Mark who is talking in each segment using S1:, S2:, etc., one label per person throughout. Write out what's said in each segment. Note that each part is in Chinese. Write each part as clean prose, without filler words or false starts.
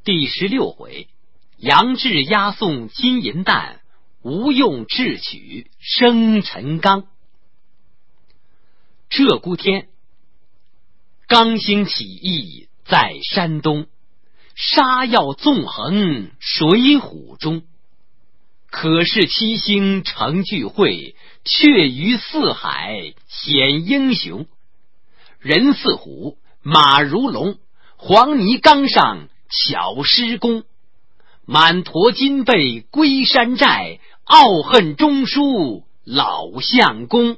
S1: 第16回，杨志押送金银弹，吴用智取生辰纲。这孤天，刚兴起义在山东，杀药纵横水浒中。可是七星成聚会，却于四海显英雄。人似虎，马如龙，黄泥冈上巧施功。满驮金贝归山寨，傲恨中书老相公。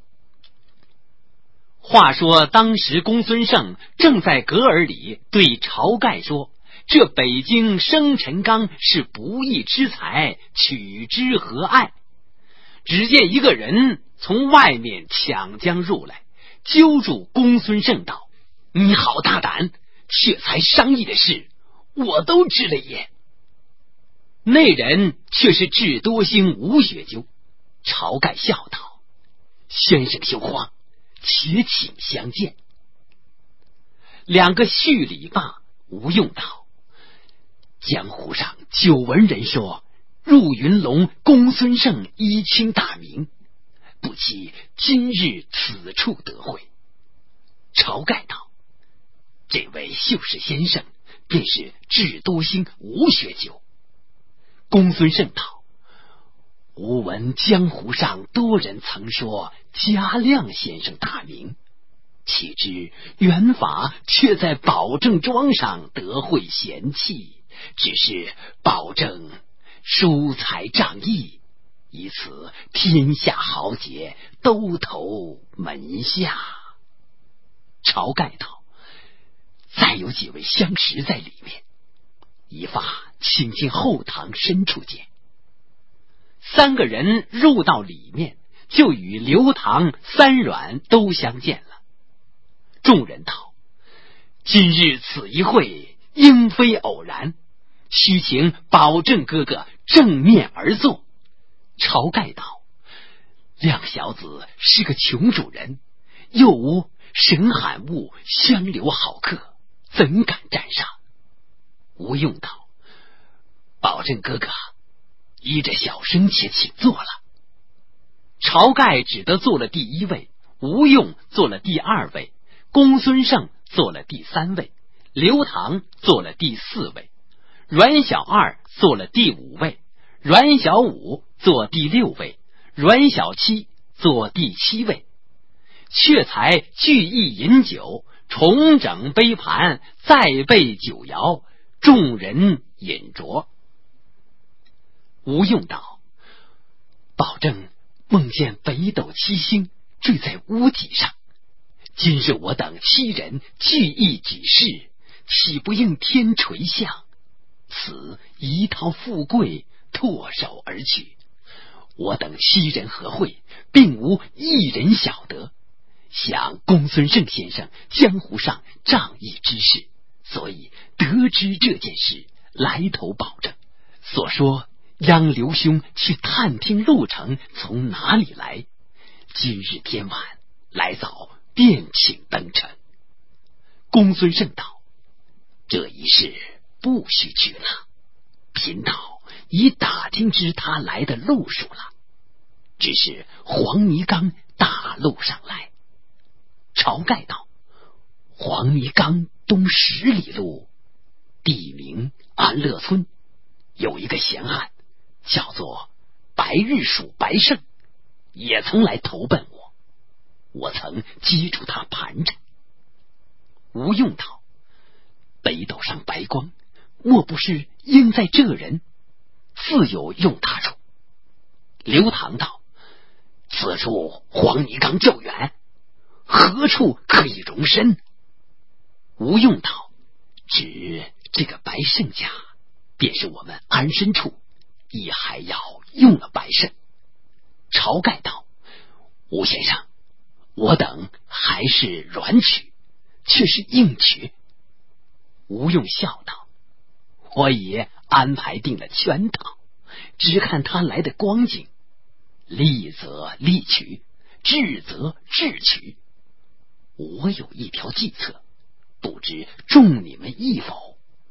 S1: 话说当时公孙胜正在阁尔里对晁盖说，这北京生辰纲是不义之财，取之何爱？只见一个人从外面抢将入来，揪住公孙胜道：你好大胆，却才商议的事我都知了也。那人却是智多星吴学究。晁盖笑道：先生休慌，且请相见。两个叙礼罢，吴用道：江湖上久闻人说，入云龙公孙胜一清大名，不期今日此处得会。晁盖道：这位秀士先生便是智多星吴学究。公孙胜道：吾闻江湖上多人曾说嘉亮先生大名，岂知元法却在保正庄上得会贤妻，只是保正疏财仗义，以此天下豪杰都投门下。晁盖道：再有几位相识在里面，一发请进后堂深处见。三个人入到里面，就与刘唐、三阮都相见了。众人道：今日此一会应非偶然，须请保正哥哥正面而坐。晁盖道：亮小子是个穷主人，又无神罕物相留好客，怎敢站上？吴用道：保正哥哥依着小生且请坐了。晁盖只得坐了第一位，吴用坐了第二位，公孙胜坐了第三位，刘唐坐了第四位，阮小二坐了第五位，阮小五坐第六位，阮小七坐第七位。却才聚义饮酒，重整杯盘，再备酒肴，众人饮酌。吴用道：保正梦见北斗七星坠在屋脊上，今日我等7人聚义举事，岂不应天垂象？此一套富贵唾手而取，我等7人合会，并无一人晓得。想公孙胜先生江湖上仗义之事，所以得知这件事，来投保正。所说央刘兄去探听路程从哪里来，今日天晚来早，便请登城。公孙胜道：这一事不须去了，贫道已打听知他来的路数了，只是黄泥冈大路上来。晁盖道：黄泥冈东10里路，地名安乐村，有一个闲汉叫做白日鼠白胜，也曾来投奔我，我曾击住他盘缠。吴用道：北斗上白光，莫不是应在这人，自有用他处。刘唐道：此处黄泥冈较远，何处可以容身？吴用道：指这个白胜家，便是我们安身处，亦还要用了白胜。晁盖道：吴先生，我等还是软取，却是硬取。吴用笑道：我已安排定了圈套，只看他来的光景，利则利取，智则智取。我有一条计策，不知中你们意否？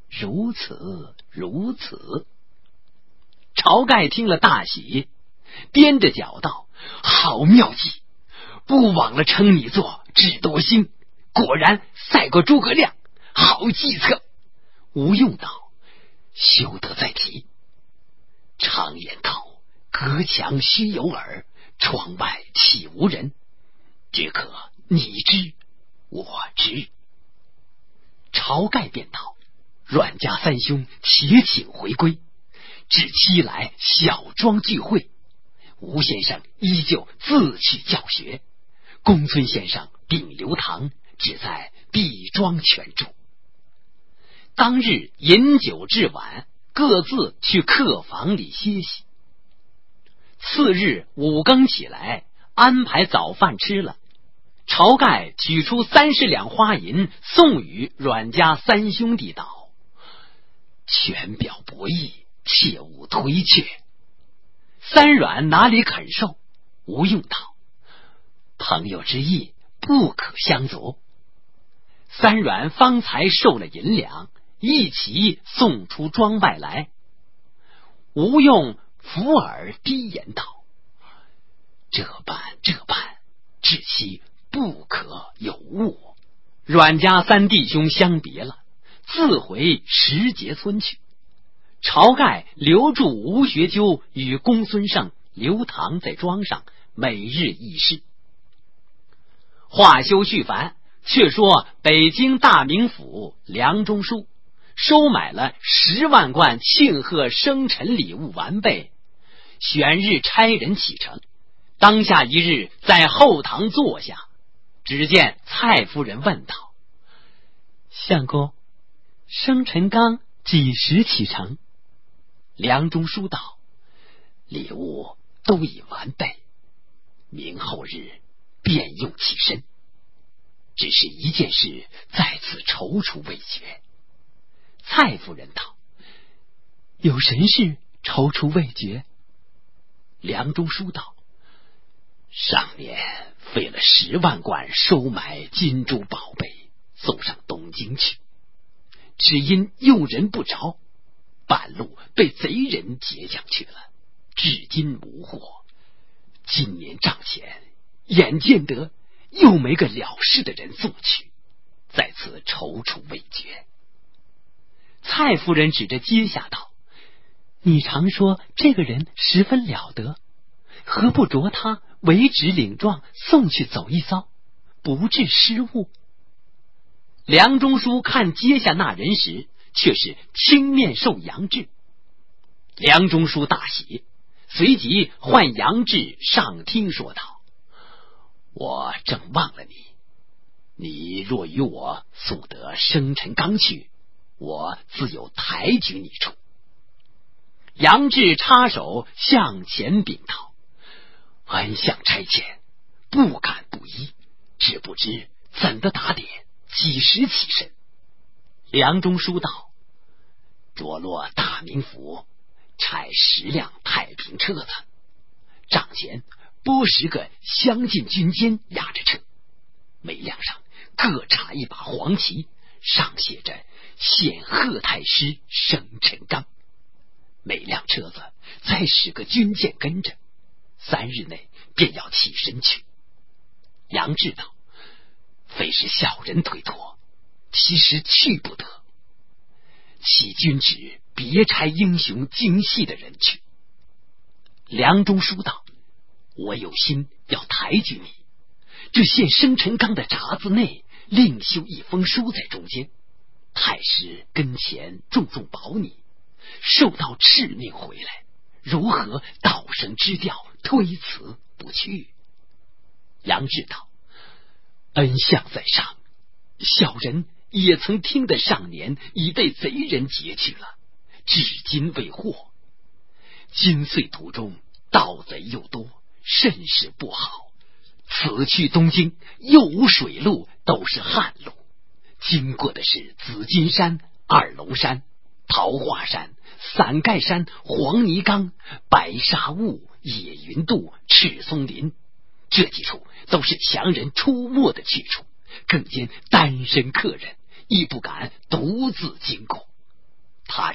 S1: 如此如此。晁盖听了大喜，踮着脚道：好妙计，不枉了称你做智多星，果然赛过诸葛亮，好计策。吴用道：休得再提。常言道，隔墙须有耳，窗外岂无人，只可你知我知。晁盖便道：阮家三兄且请回归，至期来小庄聚会，吴先生依旧自去教学，公孙先生并刘唐只在毕庄全住。当日饮酒至晚，各自去客房里歇息。次日5更起来，安排早饭吃了。晁盖取出30两花银送与阮家三兄弟道：权表博弈，切勿推却。三阮哪里肯受？吴用道：朋友之意，不可相阻。三阮方才受了银两，一齐送出庄外来。吴用伏耳低言道：这般，至期不可有误。阮家三弟兄相别了，自回石碣村去。晁盖留住吴学究与公孙胜、刘唐在庄上，每日议事。话休续繁，却说北京大名府梁中书收买了10万贯庆贺生辰礼物完备，选日差人启程。当下一日，在后堂坐下，只见蔡夫人问道：相公，生辰纲几时启程？梁中书道：礼物都已完备，明后日便用起身，只是一件事在此踌躇未决。蔡夫人道：有神事踌躇未决？梁中书道：上年费了10万贯收买金珠宝贝，送上东京去，只因用人不着，半路被贼人劫将去了，至今无获。今年账前眼见得又没个了事的人送去，在此踌躇未决。蔡夫人指着阶下道：你常说这个人十分了得，何不着他为旨领状送去走一遭，不致失误？梁中书看阶下那人时，却是青面兽杨志。梁中书大喜，随即唤杨志上厅说道：我正忘了你若与我送得生辰纲去，我自有抬举你处。杨志插手向前禀道：恩相差遣，不敢不依，只不知怎的打点，几时起身？梁中书道：着落大名府，差10辆太平车子，帐前拨10个相近军监押着车，每辆上各插一把黄旗，上写着献贺太师生辰纲。每辆车子再10个军监跟着，3日内便要起身去。杨志道：非是小人推脱，其实去不得，启君旨别差英雄精细的人去。梁中书道：我有心要抬举你，这献生辰纲的札子内另修一封书在中间，太师跟前重重保你，受到敕命回来，如何道声之调，推辞不去？杨志道：恩相在上，小人也曾听得上年已被贼人劫去了，至今未获。今岁途中盗贼又多，甚是不好。此去东京又无水路，都是旱路，经过的是紫金山、二龙山、桃花山、伞盖山、黄泥冈、白沙坞、野云渡、赤松林，这几处都是强人出没的去处，更兼单身客人，亦不敢独自经过。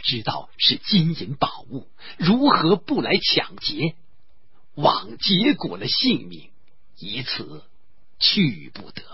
S1: 知道是金银宝物，如何不来抢劫？枉结果了性命，以此去不得。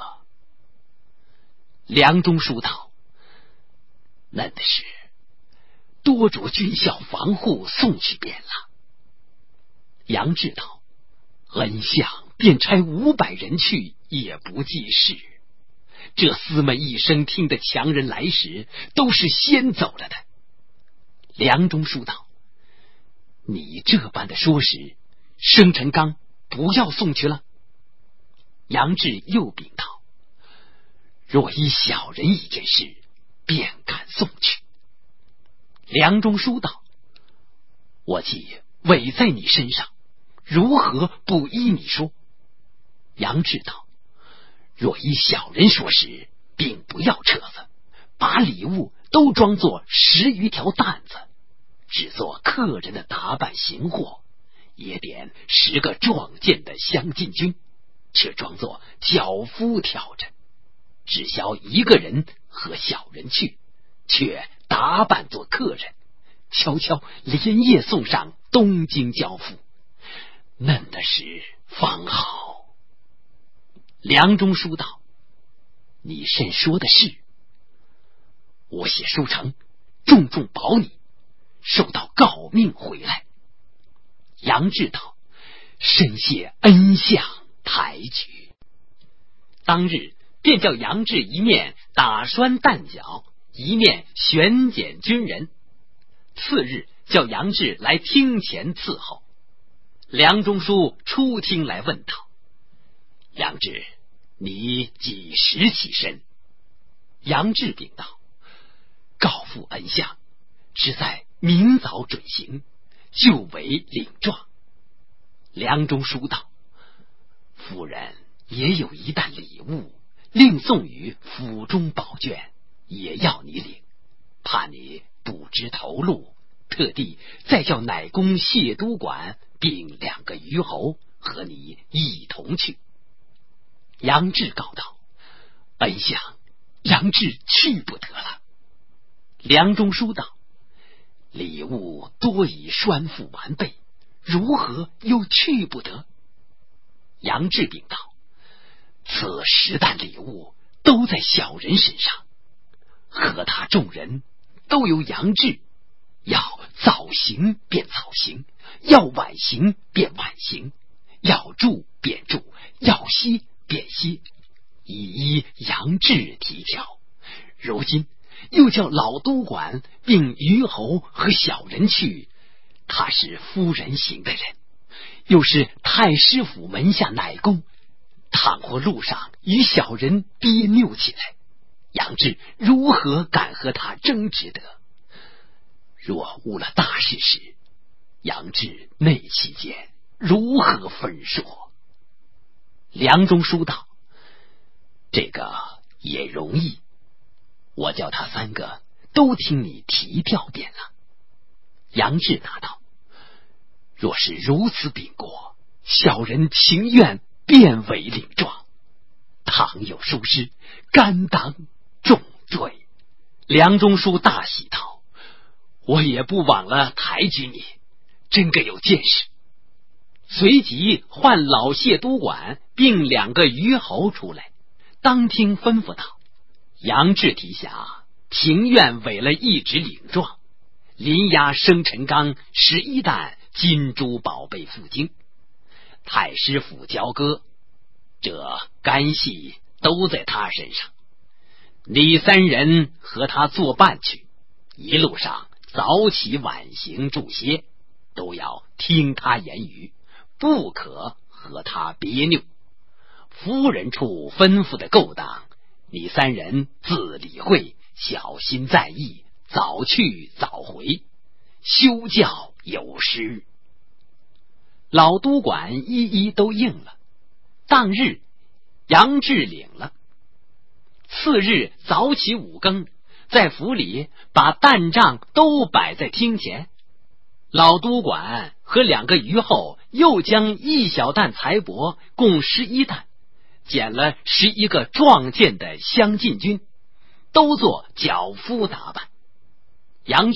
S1: 梁中书道：嫩的是多着军校防护送去便了。杨志道：恩相便差500人去，也不济事。这厮们一声听得强人来时，都是先走了的。梁中书道：你这般的说时，生辰纲不要送去了。杨志又禀道：若依小人一件事，便敢送去。梁中书道：我既委在你身上，如何不依你说？杨志道：若依小人说时，并不要车子，把礼物都装作10余条担子，只做客人的打扮行货，也点10个壮健的乡进军，却装作脚夫挑着，只消1个人和小人去，却打扮做客人，悄悄连夜送上东京交付，嫩的是方好。梁中书道：你甚说的是？我写书成，重重保你，受到诰命回来。杨志道：深谢恩相抬举。当日便叫杨志一面打栓弹脚，一面选拣军人。次日叫杨志来厅前伺候。梁中书出厅来问道：杨志，你几时起身？杨志禀道：告父恩相，只在明早准行，就为领状。梁中书道：夫人也有一担礼物，另送于府中宝卷，也要你领，怕你不知头路，特地再叫乃公谢都管并2个虞侯和你一同去。杨志告道：恩相，杨志去不得了。梁中书道：礼物多已栓付完备，如何又去不得？杨志禀道：此10担礼物都在小人身上，和他众人都由杨志，要早行便早行，要晚行便晚行，要住便住，要息便息，以杨志提条。如今又叫老都管并虞侯和小人去，他是夫人型的人，又是太师府门下乃公，倘或路上与小人别扭起来，杨志如何敢和他争执得？若误了大事时，杨志内期间如何分说？梁中书道：这个也容易，我叫他3个都听你提调便了。杨志答道：若是如此禀过，小人情愿便为领状，倘有疏失，甘当重罪。梁中书大喜道：我也不枉了抬举你，真个有见识。随即唤老谢都管并2个虞侯出来，当厅吩咐道：杨志提辖情愿委了一职领状，临押生辰纲11担金珠宝贝赴京，太师府交割，这干系都在他身上。你3人和他作伴去，一路上早起晚行住歇，都要听他言语，不可和他别扭。夫人处吩咐的勾当，你3人自理会，小心在意，早去早回，休教有失。老都管一一都应了。当日杨志领了。次日早起5更，在府里把担帐都摆在厅前。老都管和2个虞后又将1小担财帛共11担，捡了11个壮健的乡进军，都做脚夫打扮。杨志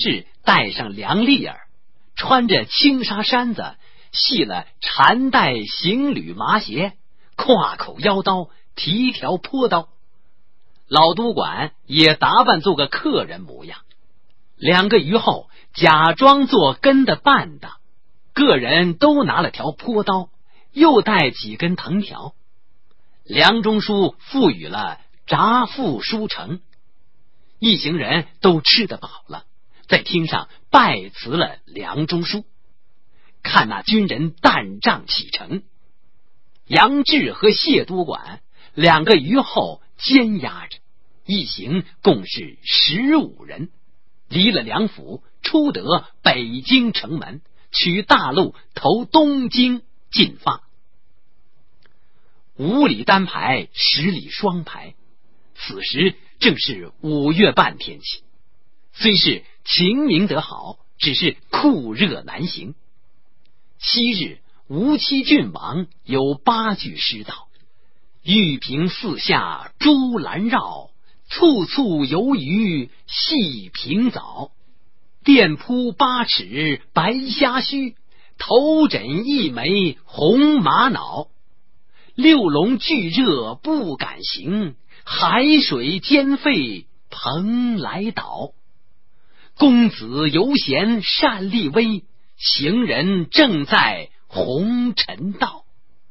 S1: 戴上梁笠儿，穿着青纱衫子，系了缠带行履麻鞋，挎口腰刀，提条坡刀。老督管也打扮做个客人模样。2个余后假装做跟的伴的，个人都拿了条坡刀，又带几根藤条。梁中书赋予了札付书成，一行人都吃得饱了，在厅上拜辞了梁中书。看那军人弹仗启程，杨志和谢督管2个余后监押着，一行共是15人，离了梁府，出得北京城门，取大路投东京进发。5里单排，10里双排，此时正是5月半天气，虽是晴明得好，只是酷热难行。昔日吴七郡王有8句诗道：玉屏四下朱兰绕，簇簇游鱼细平藻。店铺8尺白虾须，头枕1枚红玛瑙。6龙巨热不敢行，海水煎沸蓬莱岛。公子犹嫌善力微，行人正在红尘道。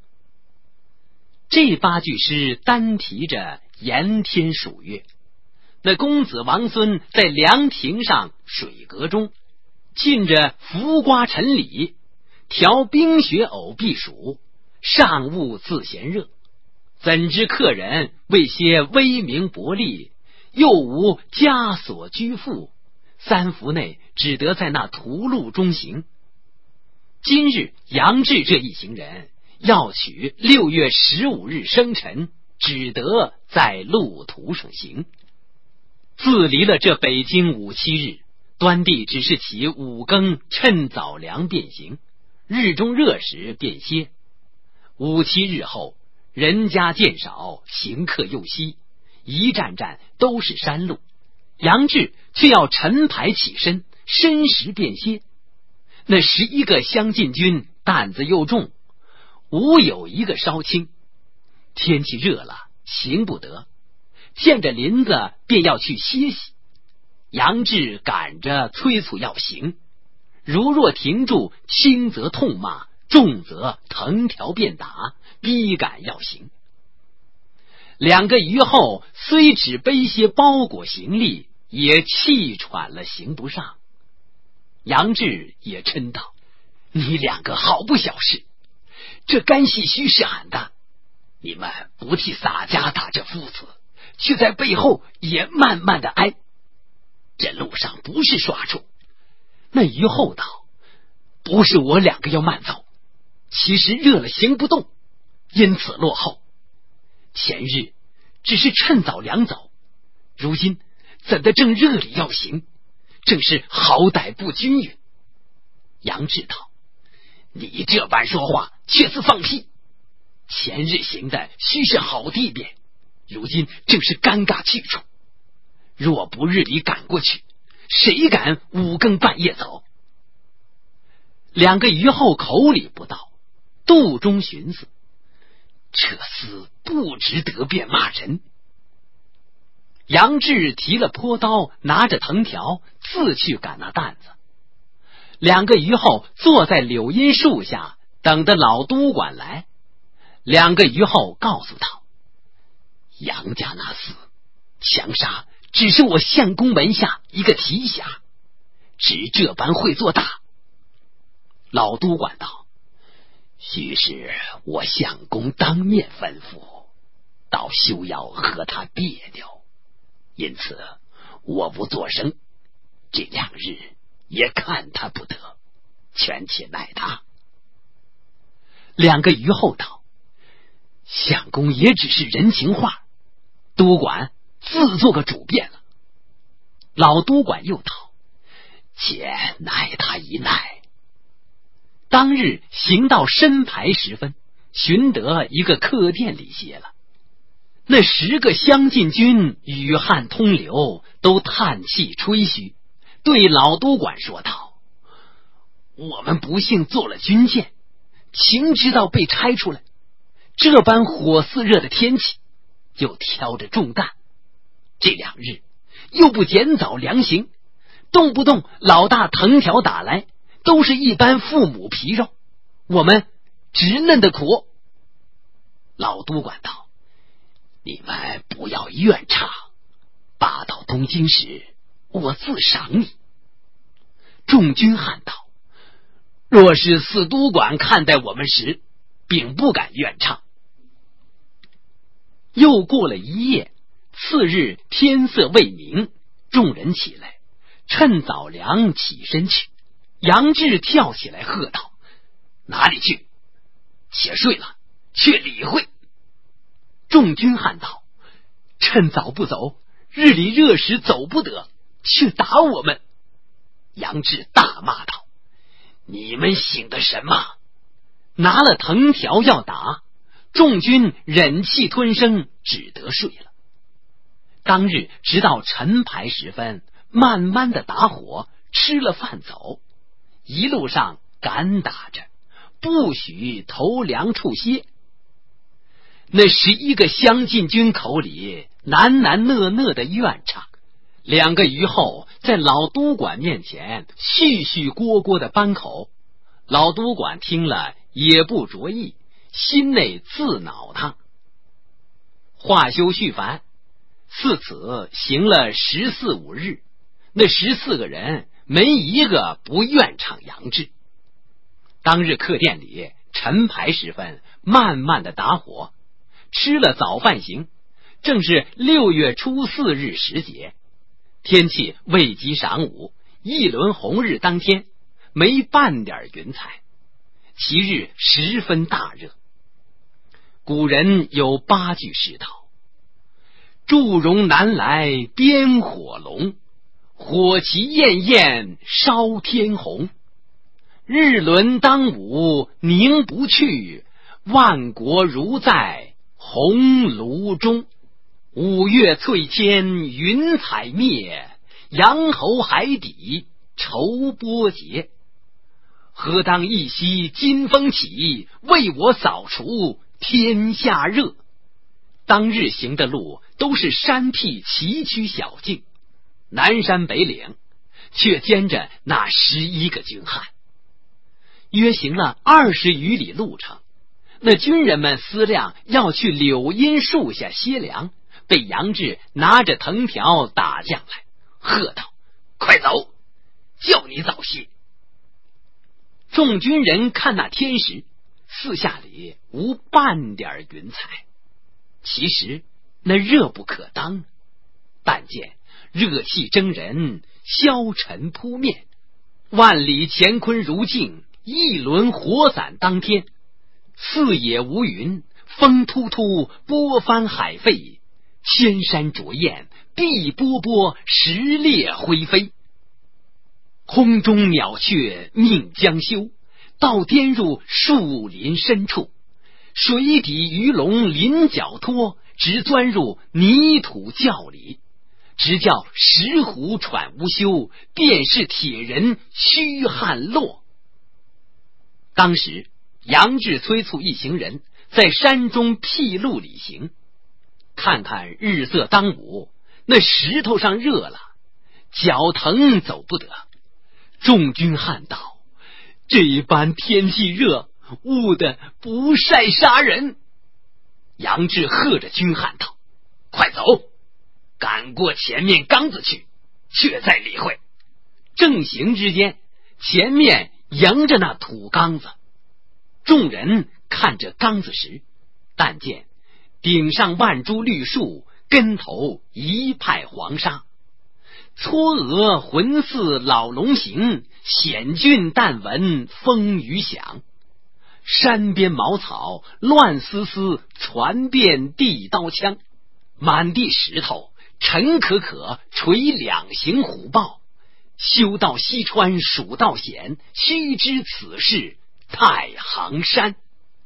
S1: 这8句诗单提着炎天暑月，那公子王孙在凉亭上水阁中，浸着浮瓜陈李，调冰雪藕避暑，上物自嫌热。怎知客人为些威名薄利，又无枷锁拘缚，3伏内只得在那途路中行。今日杨志这一行人要取6月15日生辰，只得在路途上行。自离了这北京5、7日，端地只是起5更趁早凉便行，日中热时便歇。5、7日后，人家渐少，行客又稀，一站站都是山路，杨志却要晨排起身，申时便歇。那11个相近军担子又重，无有一个稍轻。天气热了，行不得，见着林子便要去歇息。杨志赶着催促要行，如若停住，轻则痛骂，重则藤条便打，逼赶要行。2个余后虽只背些包裹行李，也气喘了，行不上。杨志也嗔道：你2个好不小事，这干系须是俺的，你们不替洒家打这夫子，却在背后也慢慢的挨，这路上不是耍处。那余后道：不是我2个要慢走，其实热了行不动，因此落后。前日只是趁早凉走，如今怎的正热里要行，正是好歹不均匀。杨志道：你这般说话，却似放屁。前日行的须是好地便，如今正是尴尬去处。若不日里赶过去，谁敢5更半夜走？2个余后口里不道，肚中寻思，这厮不值得便骂人。杨志提了坡刀，拿着藤条，自去赶那担子。2个余后坐在柳荫树下，等着老督管来。2个余后告诉他：杨家那厮强杀，只是我相公门下一个提辖，只这般会做大。老督管道：须是我相公当面吩咐，倒休要和他别扭，因此我不作声，这2日也看他不得，权且奈他。2个余后道：相公也只是人情话，督管自做个主便了。老督管又道：且奈他一奈。当日行到申牌时分，寻得一个客店里歇了。那10个相近军雨汗通流，都叹气吹嘘， 对老督管说道：我们不幸做了军舰，情知道被拆出来，这般火似热的天气，又挑着重担，这2日又不减早粮行，动不动老大藤条打来，都是一般父母皮肉，我们直嫩的苦。老督管道：你们不要怨唱，罢到东京时，我自赏你。众军汉道：若是四督管看待我们时，并不敢怨唱。又过了一夜，次日天色未明，众人起来，趁早粮起身去。杨志跳起来喝道：哪里去？且睡了，却理会。众军汉道：趁早不走，日里热时走不得，却打我们。杨志大骂道：你们醒的什么？拿了藤条要打，众军忍气吞声，只得睡了。当日直到晨牌时分，慢慢的打火，吃了饭走，一路上赶打着，不许投粮处歇。那11个乡禁军口里喃喃讷讷的怨唱，2个余后在老督管面前絮絮聒聒的扳口。老督管听了也不着意，心内自恼他。话休续繁，自此行了14、15日，那14个人没一个不怨唱杨志。当日客店里晨牌时分，慢慢的打火，吃了早饭行，正是6月初4日时节，天气未及晌午，一轮红日当天，没半点云彩，其日十分大热。古人有8句诗道：祝融南来边火龙，火旗焰焰烧天红。日轮当午凝不去，万国如在红炉中。5月翠天云彩灭，阳侯海底愁波结。何当一夕金风起，为我扫除天下热。当日行的路都是山僻崎岖小径，南山北岭，却兼着那11个军汉。约行了20余里路程，那军人们思量要去柳荫树下歇粮，被杨志拿着藤条打将来，喝道：快走，叫你早歇。众军人看那天时，四下里无半点云彩，其实那热不可当，但见热气蒸人，消尘扑面，万里乾坤如镜，一轮火伞当天，四野无云，风突突，波翻海沸，千山灼焰，碧波波，石裂灰飞。空中鸟雀命将休，倒颠入树林深处，水底鱼龙鳞角脱，直钻入泥土窖里，直叫石虎喘无休，便是铁人虚汗落。当时杨志催促一行人在山中僻路里行，看看日色当午，那石头上热了，脚疼走不得。众军汉道：这般天气热，捂得不晒杀人。杨志喝着军汉道：快走，赶过前面缸子去，却再理会。正行之间，前面迎着那土缸子，众人看着缸子时，但见顶上万株绿树，根头一派黄沙，嵯峨浑似老龙行，险峻但闻风雨响。山边茅草乱丝丝，传遍地刀枪，满地石头沉可可，垂2行虎豹。修到西川蜀道险，须知此事太行山。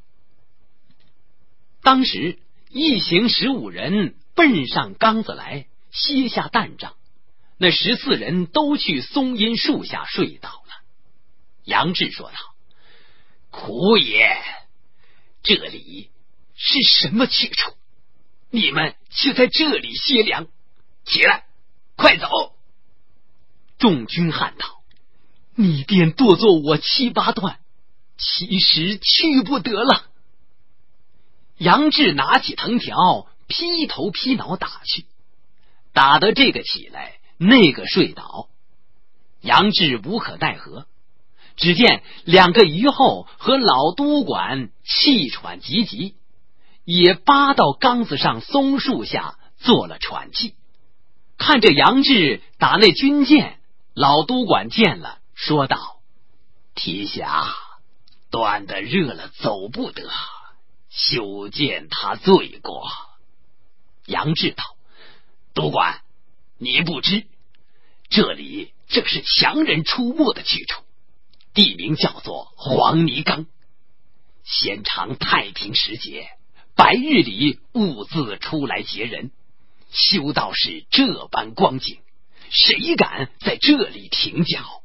S1: 当时一行15人奔上缸子来，歇下担仗， 那14人都去松阴树下睡倒了。杨志说道：苦也，这里是什么去处？你们却在这里歇凉，起来，快走！众军喊道：你便剁作我7、8段，其实去不得了。杨志拿起藤条，劈头劈脑打去，打得这个起来，那个睡倒。杨志无可奈何，只见2个虞候和老督管气喘急急，也扒到缸子上松树下做了喘气。看着杨志打那军舰，老督管见了，说道：提辖断得热了走不得，休见他罪过。杨志道：督管，你不知，这里正是强人出没的去处，地名叫做黄泥冈。先常太平时节，白日里兀自出来劫人，修道是这般光景，谁敢在这里停脚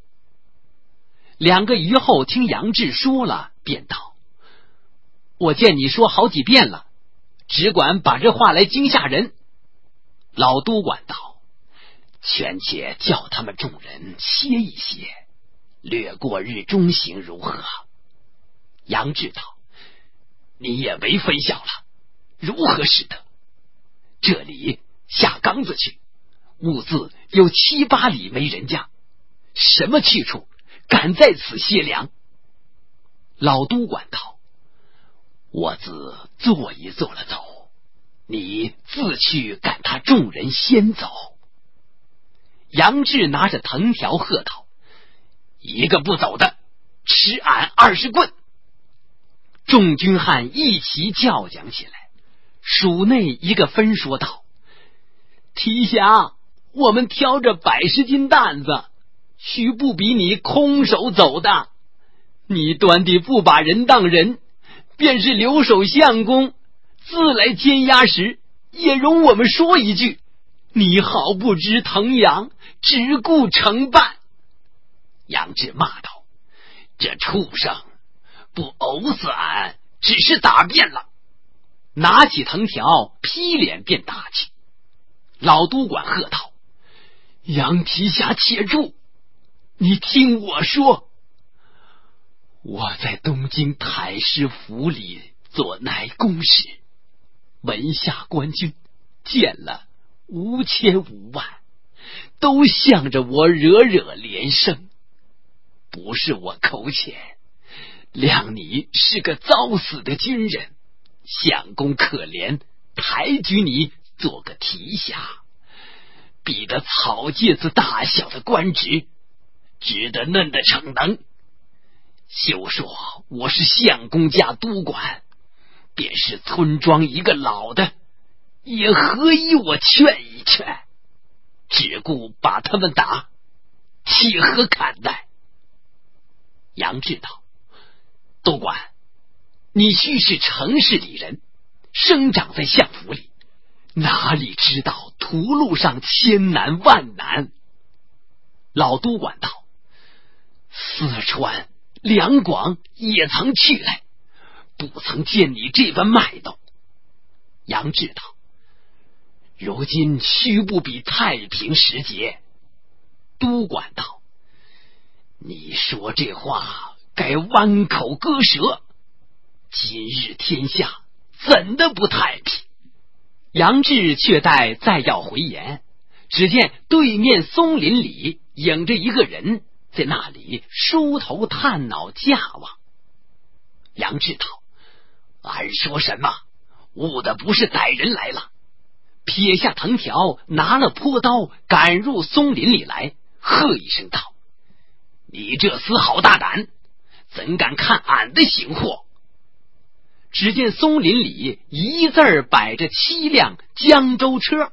S1: ？2个虞候听杨志说了，便道：我见你说好几遍了，只管把这话来惊吓人。老督管道：劝且叫他们众人歇一歇，略过日中行如何？杨志道：你也为非小了，如何使得？这里下缸子去，兀自有7、8里没人家，什么去处敢在此歇凉？老督管道：我自坐一坐了走，你自去赶他众人先走。杨志拿着藤条喝道：一个不走的，吃俺20棍！众军汉一齐叫讲起来。署内一个分说道：提辖，我们挑着100斤担子，须不比你空手走的。你端的不把人当人，便是留守相公，自来监押时，也容我们说一句，你好不知疼养，只顾承办。杨志骂道：这畜生不殴死俺，只是打便了。拿起藤条劈脸便打去。老督管喝道：杨提辖且住，你听我说，我在东京太师府里做乃公时，门下官军见了5千5万，都向着我惹连声。不是我口浅，谅你是个遭死的军人，相公可怜，抬举你做个提辖，比得草芥子大小的官职，值得嫩的逞能。休说我是相公家督管，便是村庄一个老的，也何以我劝一劝，只顾把他们打，岂何看待？杨志道：督管，你须是城市里人，生长在相府里，哪里知道途路上千难万难？老督管道：四川、两广也曾去来，不曾见你这般脉动。杨志道：如今须不比太平时节。督管道：你说这话该弯口割舌，今日天下怎的不太平？杨志却待再要回言，只见对面松林里影着一个人在那里梳头探脑架望。杨志道：俺说什么，误的不是歹人来了。撇下藤条，拿了坡刀，赶入松林里来，喝一声道：你这厮好大胆，怎敢看俺的行货？只见松林里一字儿摆着7辆江州车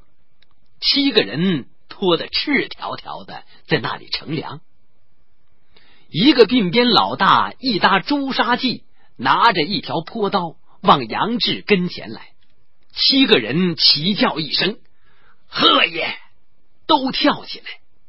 S1: ，7个人拖得赤条条的在那里乘凉。一个鬓边老大一搭朱砂记，拿着一条坡刀往杨志跟前来。7个人齐叫一声：喝也！都跳起来，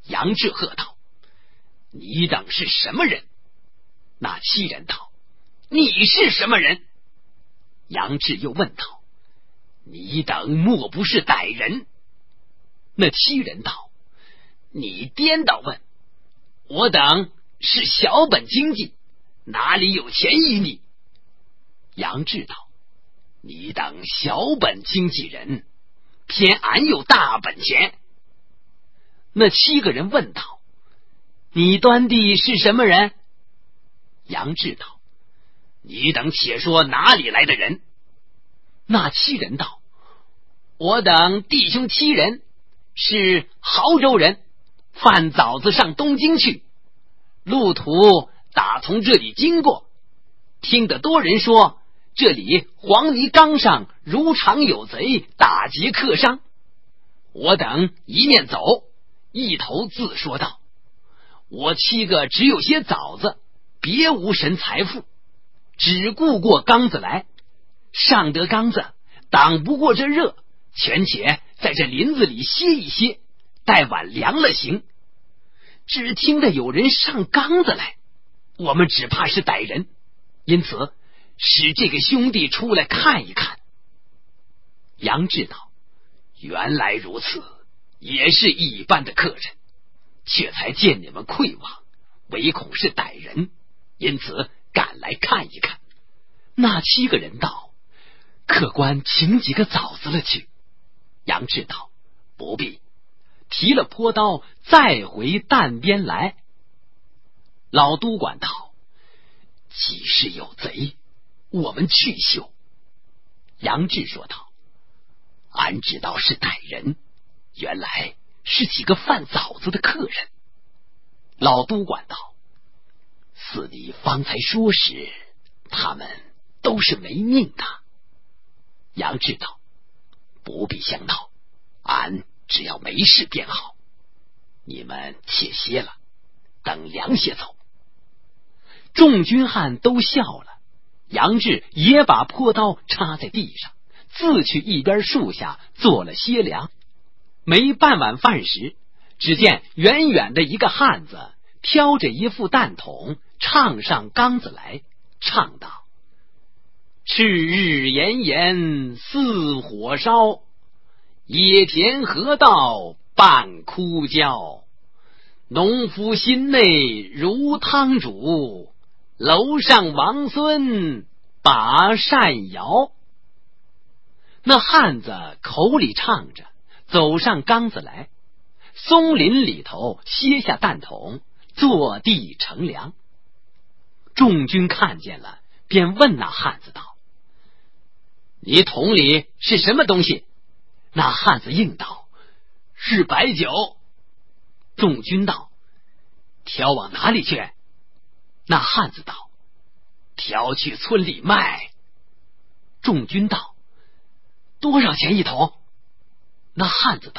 S1: 杨志喝道：“你等是什么人？”那七人道：“你是什么人？”杨志又问道：“你等莫不是歹人？”那七人道：“你颠倒问，我等是小本经济，哪里有钱于你？”杨志道：“你等小本经纪人，偏俺有大本钱。”那七个人问道：“你端地是什么人？”杨志道：“你等且说哪里来的人？”那七人道：“我等弟兄七人是亳州人，贩枣子上东京去，路途打从这里经过，听得多人说这里黄泥冈上如常有贼打劫客商。我等一面走，一头自说道：我七个只有些枣子，别无神财富，只顾过缸子来，上得缸子挡不过这热，权且在这林子里歇一歇，待晚凉了行。只听得有人上缸子来，我们只怕是歹人，因此使这个兄弟出来看一看。”杨志道：“原来如此，也是一般的客人，却才见你们溃往，唯恐是歹人，因此赶来看一看。”那七个人道：“客官请几个枣子了去。”杨志道：“不必，提了坡刀再回担边来。”老督管道：“即是有贼，我们去休。”杨志说道：“俺知道是歹人，原来是几个贩枣子的客人。”老督管道：“似你方才说时，他们都是没命的。”杨志道：“不必相闹，俺只要没事便好。你们且歇了，等凉些走。”众军汉都笑了，杨志也把坡刀插在地上，自去一边树下做了歇凉。没半碗饭时，只见远远的一个汉子挑着一副担筒，唱上缸子来，唱道：“赤日炎炎似火烧，野田河道半枯焦。农夫心内如汤煮，楼上王孙把扇摇。”那汉子口里唱着，走上缸子来，松林里头歇下担筒，坐地乘凉。众军看见了，便问那汉子道：“你桶里是什么东西？”那汉子应道：“是白酒。”众军道：“挑往哪里去？”那汉子道：“挑去村里卖。”众军道：“多少钱一桶？”那汉子道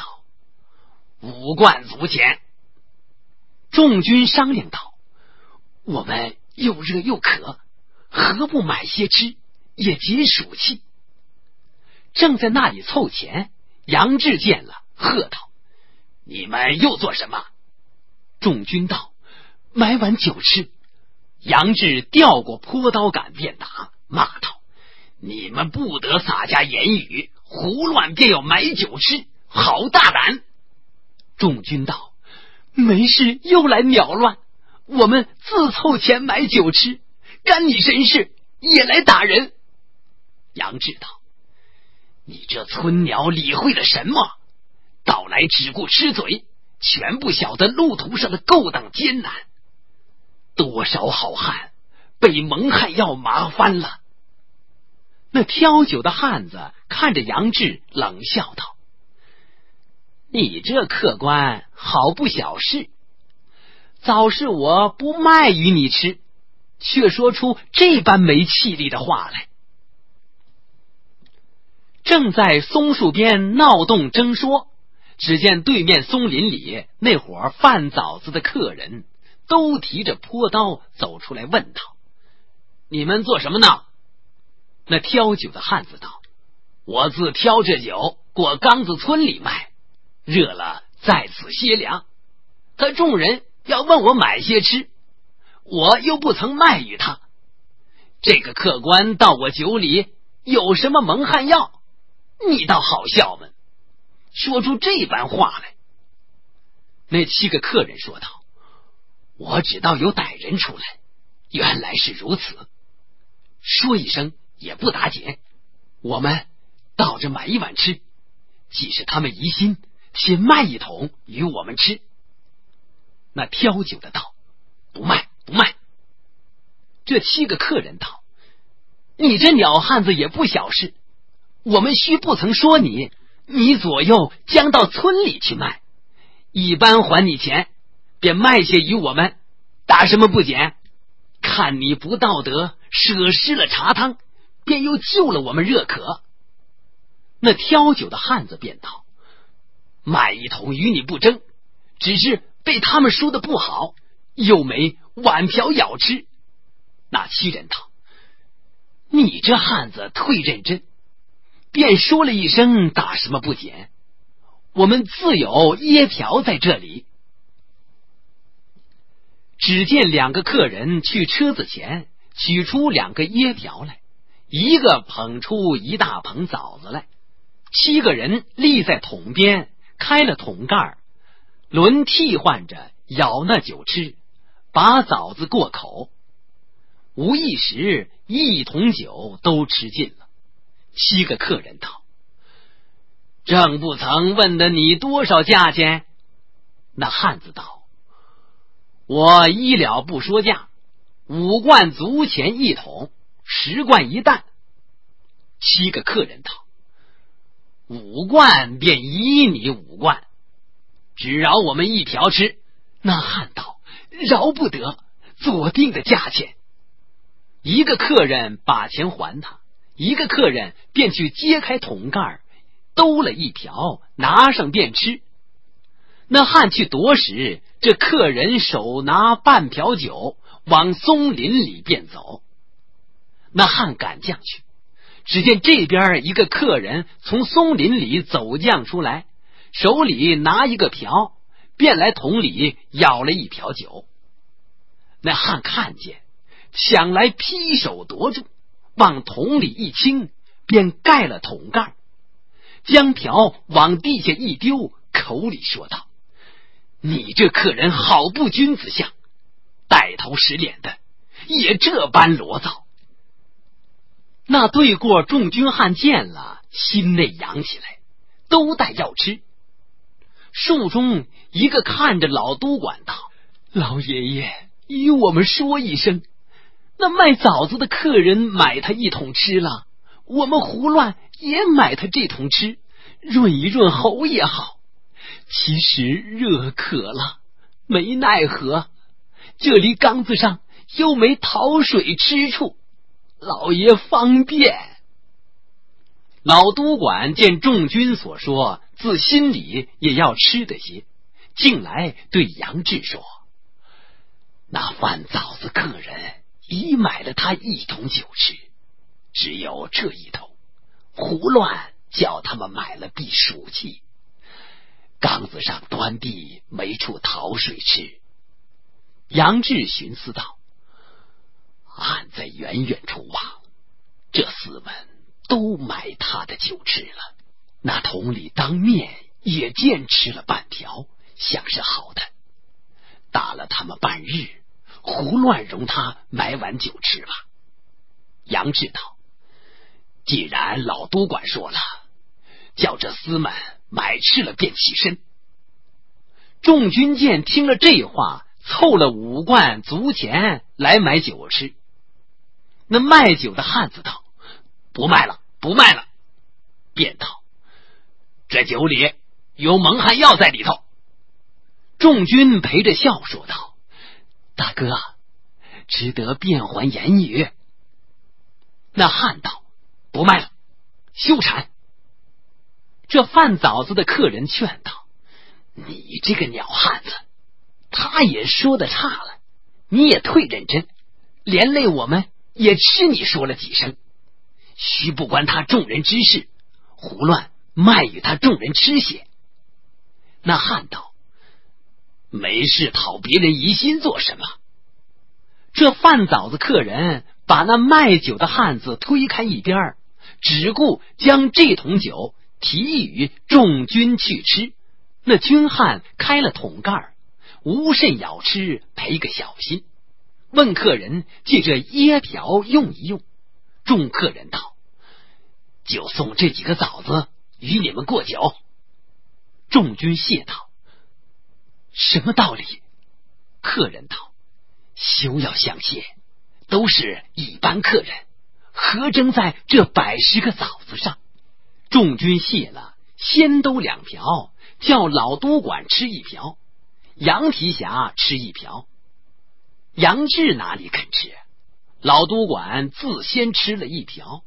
S1: ：“5贯足钱。”众军商量道：“我们又热又渴，何不买些吃，也解暑气？”正在那里凑钱，杨志见了，喝道：“你们又做什么？”众军道：“买碗酒吃。”杨志调过坡刀杆便打，骂道：“你们不得洒家言语，胡乱便要买酒吃，好大胆！”众军道：“没事又来鸟乱，我们自凑钱买酒吃，干你神事也来打人。”杨志道：“你这村鸟理会了什么？到来只顾吃嘴，全不晓得路途上的勾当艰难，多少好汉被蒙害要麻翻了。”那挑酒的汉子看着杨志，冷笑道：“你这客官好不小事，早是我不卖与你吃，却说出这般没气力的话来。”正在松树边闹动争说，只见对面松林里那伙贩枣子的客人都提着坡刀走出来，问道：“你们做什么呢？”那挑酒的汉子道：“我自挑着酒过缸子村里卖，热了在此歇凉。” 他众人要问我买些吃，我又不曾卖与他。这个客官到我酒里有什么蒙汗药？你倒好笑们，说出这般话来。那7个客人说道：我只道有歹人出来，原来是如此。说一声也不打紧，我们倒着买一碗吃，即使他们疑心，先卖一桶与我们吃。那挑酒的道：不卖不卖。这7个客人道：你这鸟汉子也不小事，我们须不曾说你，你左右将到村里去卖，一般还你钱，便卖些与我们，打什么不捡？看你不道德，舍失了茶汤，便又救了我们热渴。那挑酒的汉子便道：卖一桶与你不争，只是被他们说的不好，又没碗瓢舀吃。那7人道：你这汉子忒认真，便说了一声打什么不捡，我们自有椰瓢在这里。只见2个客人去车子前取出2个椰瓢来，一个捧出一大捧枣子来，7个人立在桶边，开了桶盖，轮替换着舀那酒吃，把枣子过口。无一时1桶酒都吃尽了。7个客人道：正不曾问得你多少价钱？那汉子道：我一了不说价，5贯足钱1桶，10贯1担。7个客人道：5贯便依你5贯，只饶我们1瓢吃。那汉道：饶不得，左定的价钱。一个客人把钱还他，一个客人便去揭开桶盖，兜了1瓢，拿上便吃。那汉去夺时，这客人手拿半瓢酒，往松林里便走。那汉赶将去，只见这边一个客人从松林里走将出来，手里拿一个瓢，便来桶里舀了1瓢酒。那汉看见，想来劈手夺住，往桶里一倾，便盖了桶盖，将瓢往地下一丢，口里说道：你这客人好不君子相，带头使脸的也这般罗造。那对过众军汉见了，心内扬起来，都带要吃。树中一个看着老督管道：老爷爷与我们说一声，那卖枣子的客人买他1桶吃了，我们胡乱也买他这桶吃，润一润喉也好。其实热渴了，没奈何，这里缸子上又没讨水吃处，老爷方便。老督管见众军所说，自心里也要吃的些，进来对杨志说：那贩枣子客人已买了他1桶酒吃，只有这1桶，胡乱叫他们买了避暑气。缸子上端地没处讨水吃。杨志寻思道：俺在远远处望，这厮们都买他的酒吃了，那桶里当面也见吃了半瓢，想是好的。打了他们半日，胡乱容他买碗酒吃吧。杨志道：既然老督管说了，叫这厮们买吃了便起身。众军见听了这话，凑了5贯足钱来买酒吃。那卖酒的汉子道：不卖了不卖了。便道：这酒里有蒙汗药在里头。众军陪着笑说道：大哥，只得变还言语。那汉道：不卖了，休产。这贩枣子的客人劝道：你这个鸟汉子，他也说的差了，你也忒认真，连累我们也吃你说了几声，须不关他众人之事，胡乱卖与他众人吃些。那汉道： 没事讨别人疑心做什么？这饭枣子客人把那卖酒的汉子推开一边，只顾将这桶酒提与众军去吃。那军汉开了桶盖，无甚咬吃，赔个小心，问客人借这椰条用一用。众客人道：就送这几个枣子与你们过酒。众军谢道：什么道理？客人道：休要相谢，都是一般客人，何争在这110个枣子上？众军谢了，先都2瓢，叫老督管吃1瓢，杨提辖吃1瓢。杨志哪里肯吃？老督管自先吃了1瓢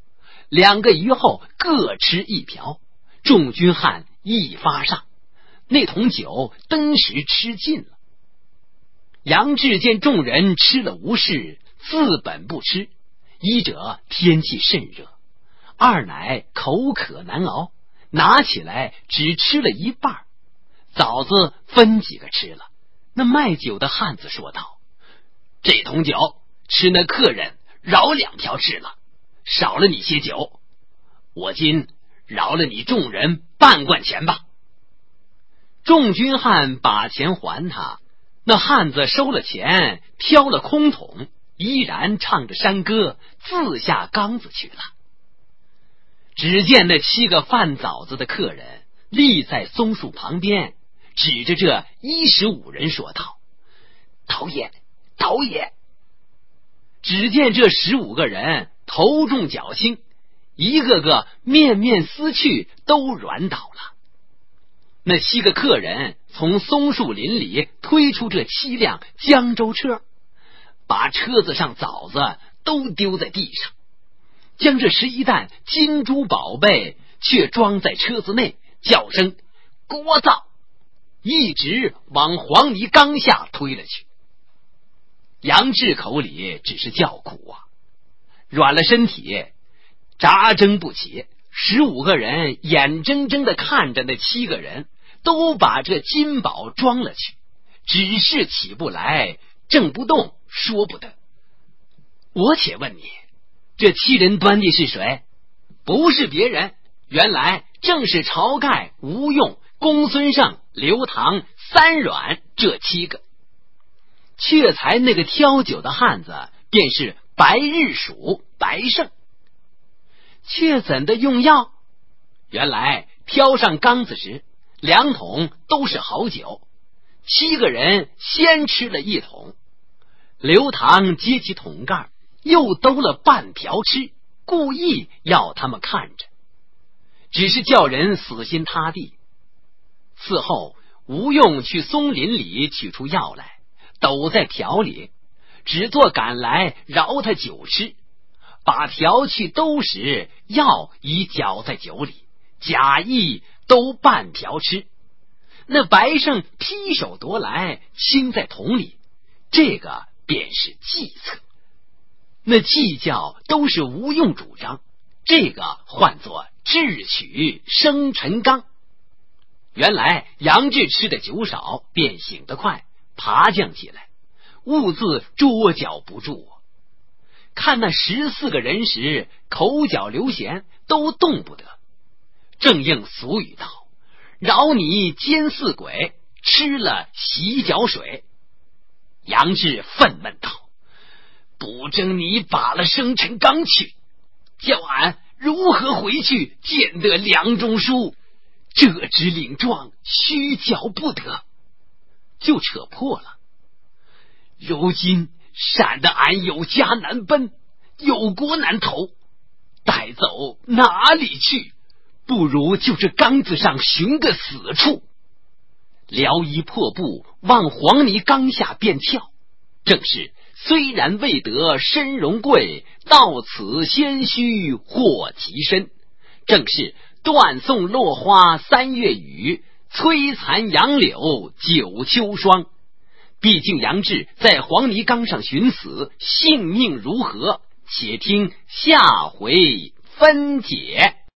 S1: ，2个余后各吃1瓢。众军汉一发上，那桶酒登时吃尽了。杨志见众人吃了无事，自本不吃，一者天气甚热，二乃口渴难熬，拿起来只吃了一半，枣子分几个吃了。那卖酒的汉子说道：这桶酒吃那客人饶2瓢吃了，少了你些酒，我今饶了你众人半贯钱吧。众军汉把钱还他，那汉子收了钱，挑了空桶，依然唱着山歌，自下缸子去了。只见那7个贩枣子的客人立在松树旁边，指着这15人说道：导演，导演！只见这15个人头重脚轻，一个个面面思去，都软倒了。那7个客人从松树林里推出这7辆江州车，把车子上枣子都丢在地上，将这11担金珠宝贝却装在车子内，叫声聒噪，一直往黄泥缸下推了去。杨志口里只是叫苦啊，软了身体，扎争不起。15个人眼睁睁地看着那7个人都把这金宝装了去，只是起不来，正不动，说不得。我且问你，这7人端的是谁？不是别人，原来正是晁盖、吴用、公孙胜、刘唐、三阮这7个。却才那个挑酒的汉子便是白日鼠白胜。却怎的用药？原来挑上缸子时，2桶都是好酒，7个人先吃了1桶。刘唐接起桶盖，又兜了半瓢吃，故意要他们看着，只是叫人死心塌地。此后吴用去松林里取出药来，抖在瓢里，只做赶来饶他酒吃，把瓢去兜时，药已搅在酒里，假意兜半瓢吃。那白胜劈手夺来，倾在桶里，这个便是计策。那计较都是吴用主张，这个唤作智取生辰纲。原来杨志吃的酒少，便醒得快，爬将起来，兀自捉脚不住。看那14个人时，口角流涎，都动不得。正应俗语道：饶你奸似鬼，吃了洗脚水。杨志愤懑道：不争你把了生辰纲去，叫俺如何回去见得梁中书？这只领状虚搅不得，就扯破了。如今闪得俺有家难奔，有国难投，带走哪里去？不如就这缸子上寻个死处。撩衣破布往黄泥缸下便跳，正是虽然未得身荣贵，到此先须祸其身。正是断送落花3月雨，摧残杨柳9秋霜。毕竟杨志在黄泥缸上寻死，性命如何？且听下回分解。